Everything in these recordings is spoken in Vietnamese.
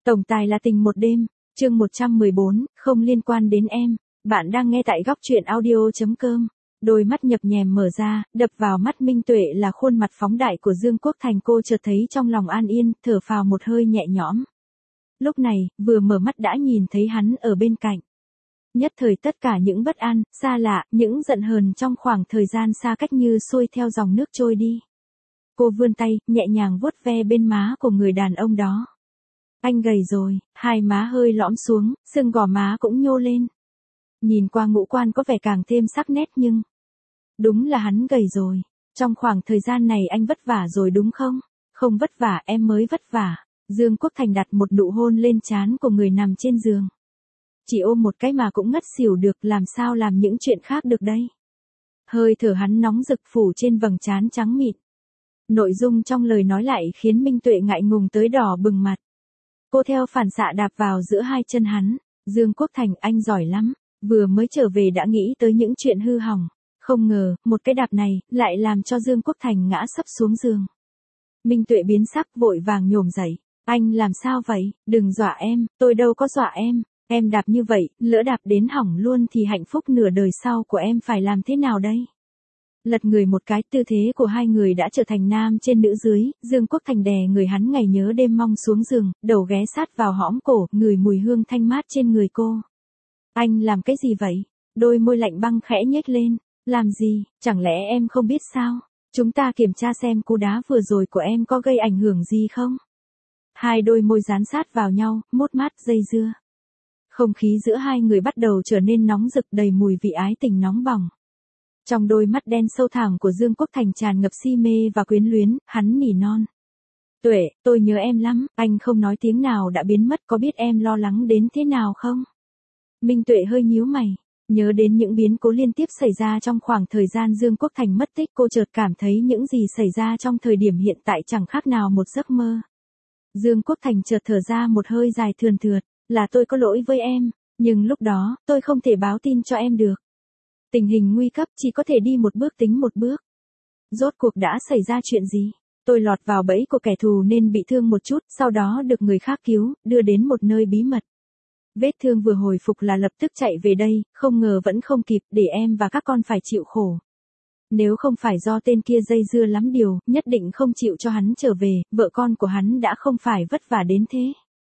Tổng tài là tình một đêm, chương 114, không liên quan đến em. Bạn đang nghe tại góc truyện audio.com. Đôi mắt nhập nhèm mở ra, đập vào mắt Minh Tuệ là khuôn mặt phóng đại của Dương Quốc Thành. Cô chợt thấy trong lòng an yên, thở phào một hơi nhẹ nhõm. Lúc này, vừa mở mắt đã nhìn thấy hắn ở bên cạnh. Nhất thời tất cả những bất an, xa lạ, những giận hờn trong khoảng thời gian xa cách như xuôi theo dòng nước trôi đi. Cô vươn tay, nhẹ nhàng vuốt ve bên má của người đàn ông đó. Anh gầy rồi, hai má hơi lõm xuống, xương gò má cũng nhô lên. Nhìn qua ngũ quan có vẻ càng thêm sắc nét nhưng... Đúng là hắn gầy rồi. Trong khoảng thời gian này anh vất vả rồi đúng không? Không vất vả, em mới vất vả. Dương Quốc Thành đặt một nụ hôn lên trán của người nằm trên giường. Chỉ ôm một cái mà cũng ngất xỉu được, làm sao làm những chuyện khác được đây? Hơi thở hắn nóng rực phủ trên vầng trán trắng mịn. Nội dung trong lời nói lại khiến Minh Tuệ ngại ngùng tới đỏ bừng mặt. Cô theo phản xạ đạp vào giữa hai chân hắn. Dương Quốc Thành, anh giỏi lắm. Vừa mới trở về đã nghĩ tới những chuyện hư hỏng. Không ngờ, một cái đạp này, lại làm cho Dương Quốc Thành ngã sấp xuống giường. Minh Tuệ biến sắc vội vàng nhổm dậy. Anh làm sao vậy? Đừng dọa em, tôi đâu có dọa em. Em đạp như vậy, lỡ đạp đến hỏng luôn thì hạnh phúc nửa đời sau của em phải làm thế nào đây? Lật người một cái, tư thế của hai người đã trở thành nam trên nữ dưới. Dương Quốc Thành đè người hắn ngày nhớ đêm mong xuống giường, đầu ghé sát vào hõm cổ, ngửi mùi hương thanh mát trên người cô. Anh làm cái gì vậy? Đôi môi lạnh băng khẽ nhếch lên. Làm gì? Chẳng lẽ em không biết sao? Chúng ta kiểm tra xem cú đá vừa rồi của em có gây ảnh hưởng gì không? Hai đôi môi dán sát vào nhau, mốt mát dây dưa. Không khí giữa hai người bắt đầu trở nên nóng rực, đầy mùi vị ái tình nóng bỏng. Trong đôi mắt đen sâu thẳm của Dương Quốc Thành tràn ngập si mê và quyến luyến, hắn nỉ non. Tuệ, tôi nhớ em lắm, anh không nói tiếng nào đã biến mất, có biết em lo lắng đến thế nào không? Minh Tuệ hơi nhíu mày, nhớ đến những biến cố liên tiếp xảy ra trong khoảng thời gian Dương Quốc Thành mất tích, cô chợt cảm thấy những gì xảy ra trong thời điểm hiện tại chẳng khác nào một giấc mơ. Dương Quốc Thành chợt thở ra một hơi dài thườn thượt, là tôi có lỗi với em, nhưng lúc đó, tôi không thể báo tin cho em được. Tình hình nguy cấp, chỉ có thể đi một bước tính một bước. Rốt cuộc đã xảy ra chuyện gì? Tôi lọt vào bẫy của kẻ thù nên bị thương một chút, sau đó được người khác cứu, đưa đến một nơi bí mật. Vết thương vừa hồi phục là lập tức chạy về đây, không ngờ vẫn không kịp, để em và các con phải chịu khổ. Nếu không phải do tên kia dây dưa lắm điều, nhất định không chịu cho hắn trở về, vợ con của hắn đã không phải vất vả đến thế.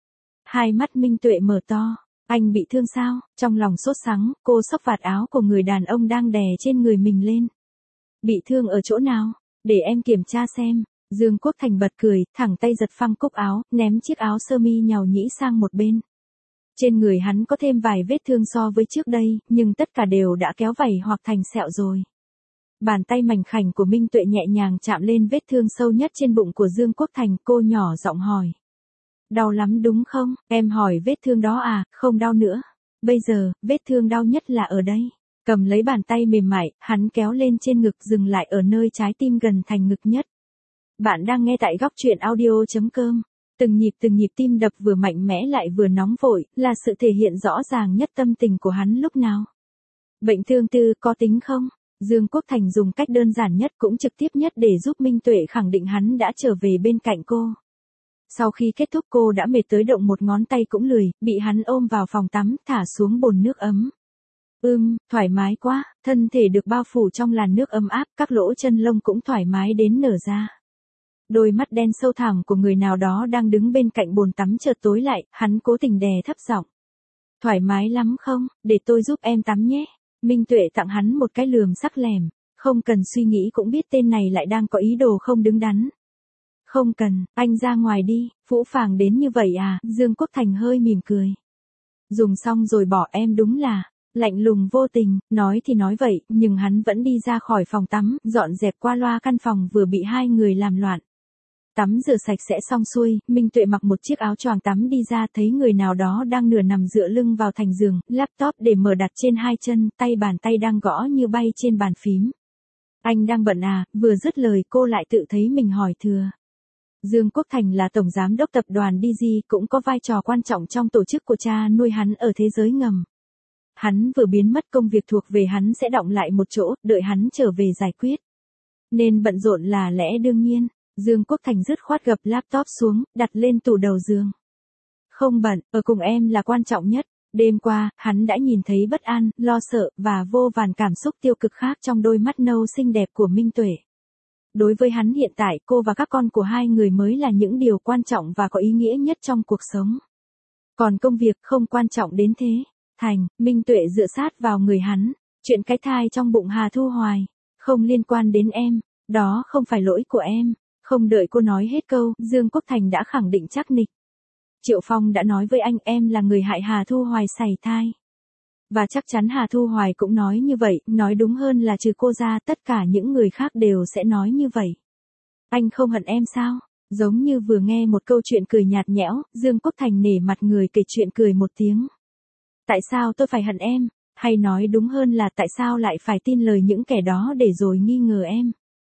Hai mắt Minh Tuệ mở to. Anh bị thương sao? Trong lòng sốt sắng, cô xốc vạt áo của người đàn ông đang đè trên người mình lên. Bị thương ở chỗ nào? Để em kiểm tra xem. Dương Quốc Thành bật cười, thẳng tay giật phăng cúc áo, ném chiếc áo sơ mi nhàu nhĩ sang một bên. Trên người hắn có thêm vài vết thương so với trước đây, nhưng tất cả đều đã kéo vảy hoặc thành sẹo rồi. Bàn tay mảnh khảnh của Minh Tuệ nhẹ nhàng chạm lên vết thương sâu nhất trên bụng của Dương Quốc Thành, cô nhỏ giọng hỏi. Đau lắm đúng không? Em hỏi vết thương đó à? Không đau nữa. Bây giờ, vết thương đau nhất là ở đây. Cầm lấy bàn tay mềm mại, hắn kéo lên trên ngực, dừng lại ở nơi trái tim gần thành ngực nhất. Bạn đang nghe tại góc truyện audio.com. Từng nhịp tim đập vừa mạnh mẽ lại vừa nóng vội, là sự thể hiện rõ ràng nhất tâm tình của hắn lúc nào. Bệnh thương tư có tính không? Dương Quốc Thành dùng cách đơn giản nhất cũng trực tiếp nhất để giúp Minh Tuệ khẳng định hắn đã trở về bên cạnh cô. Sau khi kết thúc cô đã mệt tới động một ngón tay cũng lười, bị hắn ôm vào phòng tắm, thả xuống bồn nước ấm. Thoải mái quá, thân thể được bao phủ trong làn nước ấm áp, các lỗ chân lông cũng thoải mái đến nở ra. Đôi mắt đen sâu thẳm của người nào đó đang đứng bên cạnh bồn tắm chợt tối lại, hắn cố tình đè thấp giọng. Thoải mái lắm không, để tôi giúp em tắm nhé. Minh Tuệ tặng hắn một cái lườm sắc lẻm, không cần suy nghĩ cũng biết tên này lại đang có ý đồ không đứng đắn. Không cần, anh ra ngoài đi, phũ phàng đến như vậy à? Dương Quốc Thành hơi mỉm cười. Dùng xong rồi bỏ, em đúng là lạnh lùng vô tình, nói thì nói vậy, nhưng hắn vẫn đi ra khỏi phòng tắm, dọn dẹp qua loa căn phòng vừa bị hai người làm loạn. Tắm rửa sạch sẽ xong xuôi, Minh Tuệ mặc một chiếc áo choàng tắm đi ra, thấy người nào đó đang nửa nằm dựa lưng vào thành giường, laptop để mở đặt trên hai chân, bàn tay đang gõ như bay trên bàn phím. Anh đang bận à? Vừa dứt lời cô lại tự thấy mình hỏi thừa. Dương Quốc Thành là tổng giám đốc tập đoàn DG, cũng có vai trò quan trọng trong tổ chức của cha nuôi hắn ở thế giới ngầm. Hắn vừa biến mất, công việc thuộc về hắn sẽ đọng lại một chỗ, đợi hắn trở về giải quyết. Nên bận rộn là lẽ đương nhiên. Dương Quốc Thành dứt khoát gập laptop xuống, đặt lên tủ đầu giường. Không bận, ở cùng em là quan trọng nhất. Đêm qua, hắn đã nhìn thấy bất an, lo sợ, và vô vàn cảm xúc tiêu cực khác trong đôi mắt nâu xinh đẹp của Minh Tuệ. Đối với hắn hiện tại, cô và các con của hai người mới là những điều quan trọng và có ý nghĩa nhất trong cuộc sống. Còn công việc không quan trọng đến thế. Thành, Minh Tuệ dựa sát vào người hắn. Chuyện cái thai trong bụng Hà Thu Hoài. Không liên quan đến em. Đó không phải lỗi của em. Không đợi cô nói hết câu, Dương Quốc Thành đã khẳng định chắc nịch. Triệu Phong đã nói với anh em là người hại Hà Thu Hoài sảy thai. Và chắc chắn Hà Thu Hoài cũng nói như vậy, nói đúng hơn là trừ cô ra tất cả những người khác đều sẽ nói như vậy. Anh không hận em sao? Giống như vừa nghe một câu chuyện cười nhạt nhẽo, Dương Quốc Thành nể mặt người kể chuyện cười một tiếng. Tại sao tôi phải hận em? Hay nói đúng hơn là tại sao lại phải tin lời những kẻ đó để rồi nghi ngờ em?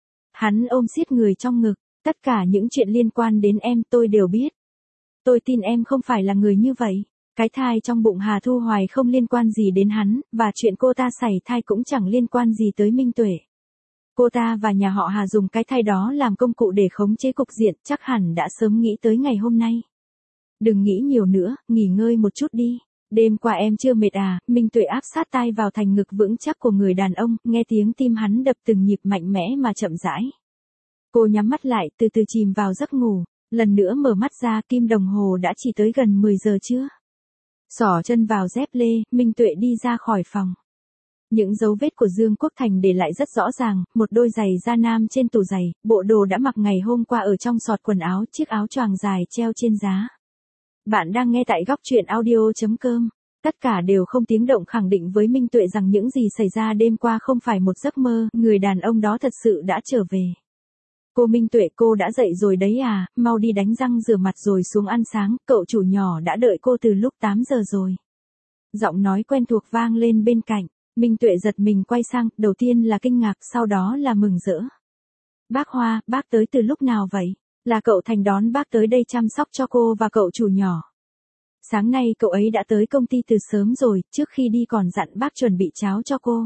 Hắn ôm siết người trong ngực, tất cả những chuyện liên quan đến em tôi đều biết. Tôi tin em không phải là người như vậy. Cái thai trong bụng Hà Thu Hoài không liên quan gì đến hắn, và chuyện cô ta sảy thai cũng chẳng liên quan gì tới Minh Tuệ. Cô ta và nhà họ Hà dùng cái thai đó làm công cụ để khống chế cục diện, chắc hẳn đã sớm nghĩ tới ngày hôm nay. Đừng nghĩ nhiều nữa, nghỉ ngơi một chút đi. Đêm qua em chưa mệt à? Minh Tuệ áp sát tai vào thành ngực vững chắc của người đàn ông, nghe tiếng tim hắn đập từng nhịp mạnh mẽ mà chậm rãi. Cô nhắm mắt lại, từ từ chìm vào giấc ngủ. Lần nữa mở mắt ra, kim đồng hồ đã chỉ tới gần 10 giờ trưa. Xỏ chân vào dép lê, Minh Tuệ đi ra khỏi phòng. Những dấu vết của Dương Quốc Thành để lại rất rõ ràng, một đôi giày da nam trên tủ giày, bộ đồ đã mặc ngày hôm qua ở trong xọt quần áo, chiếc áo choàng dài treo trên giá. Bạn đang nghe tại góc truyện audio.com. Tất cả đều không tiếng động khẳng định với Minh Tuệ rằng những gì xảy ra đêm qua không phải một giấc mơ, người đàn ông đó thật sự đã trở về. Cô Minh Tuệ, cô đã dậy rồi đấy à, mau đi đánh răng rửa mặt rồi xuống ăn sáng, cậu chủ nhỏ đã đợi cô từ lúc 8 giờ rồi. Giọng nói quen thuộc vang lên bên cạnh, Minh Tuệ giật mình quay sang, đầu tiên là kinh ngạc, sau đó là mừng rỡ. Bác Hoa, bác tới từ lúc nào vậy? Là cậu Thành đón bác tới đây chăm sóc cho cô và cậu chủ nhỏ. Sáng nay cậu ấy đã tới công ty từ sớm rồi, trước khi đi còn dặn bác chuẩn bị cháo cho cô.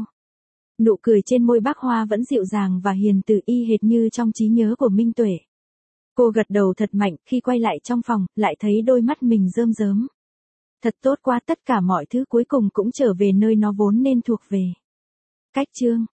Nụ cười trên môi bác Hoa vẫn dịu dàng và hiền từ y hệt như trong trí nhớ của Minh Tuệ. Cô gật đầu thật mạnh, khi quay lại trong phòng, lại thấy đôi mắt mình rơm rớm. Thật tốt quá, tất cả mọi thứ cuối cùng cũng trở về nơi nó vốn nên thuộc về. Cách chương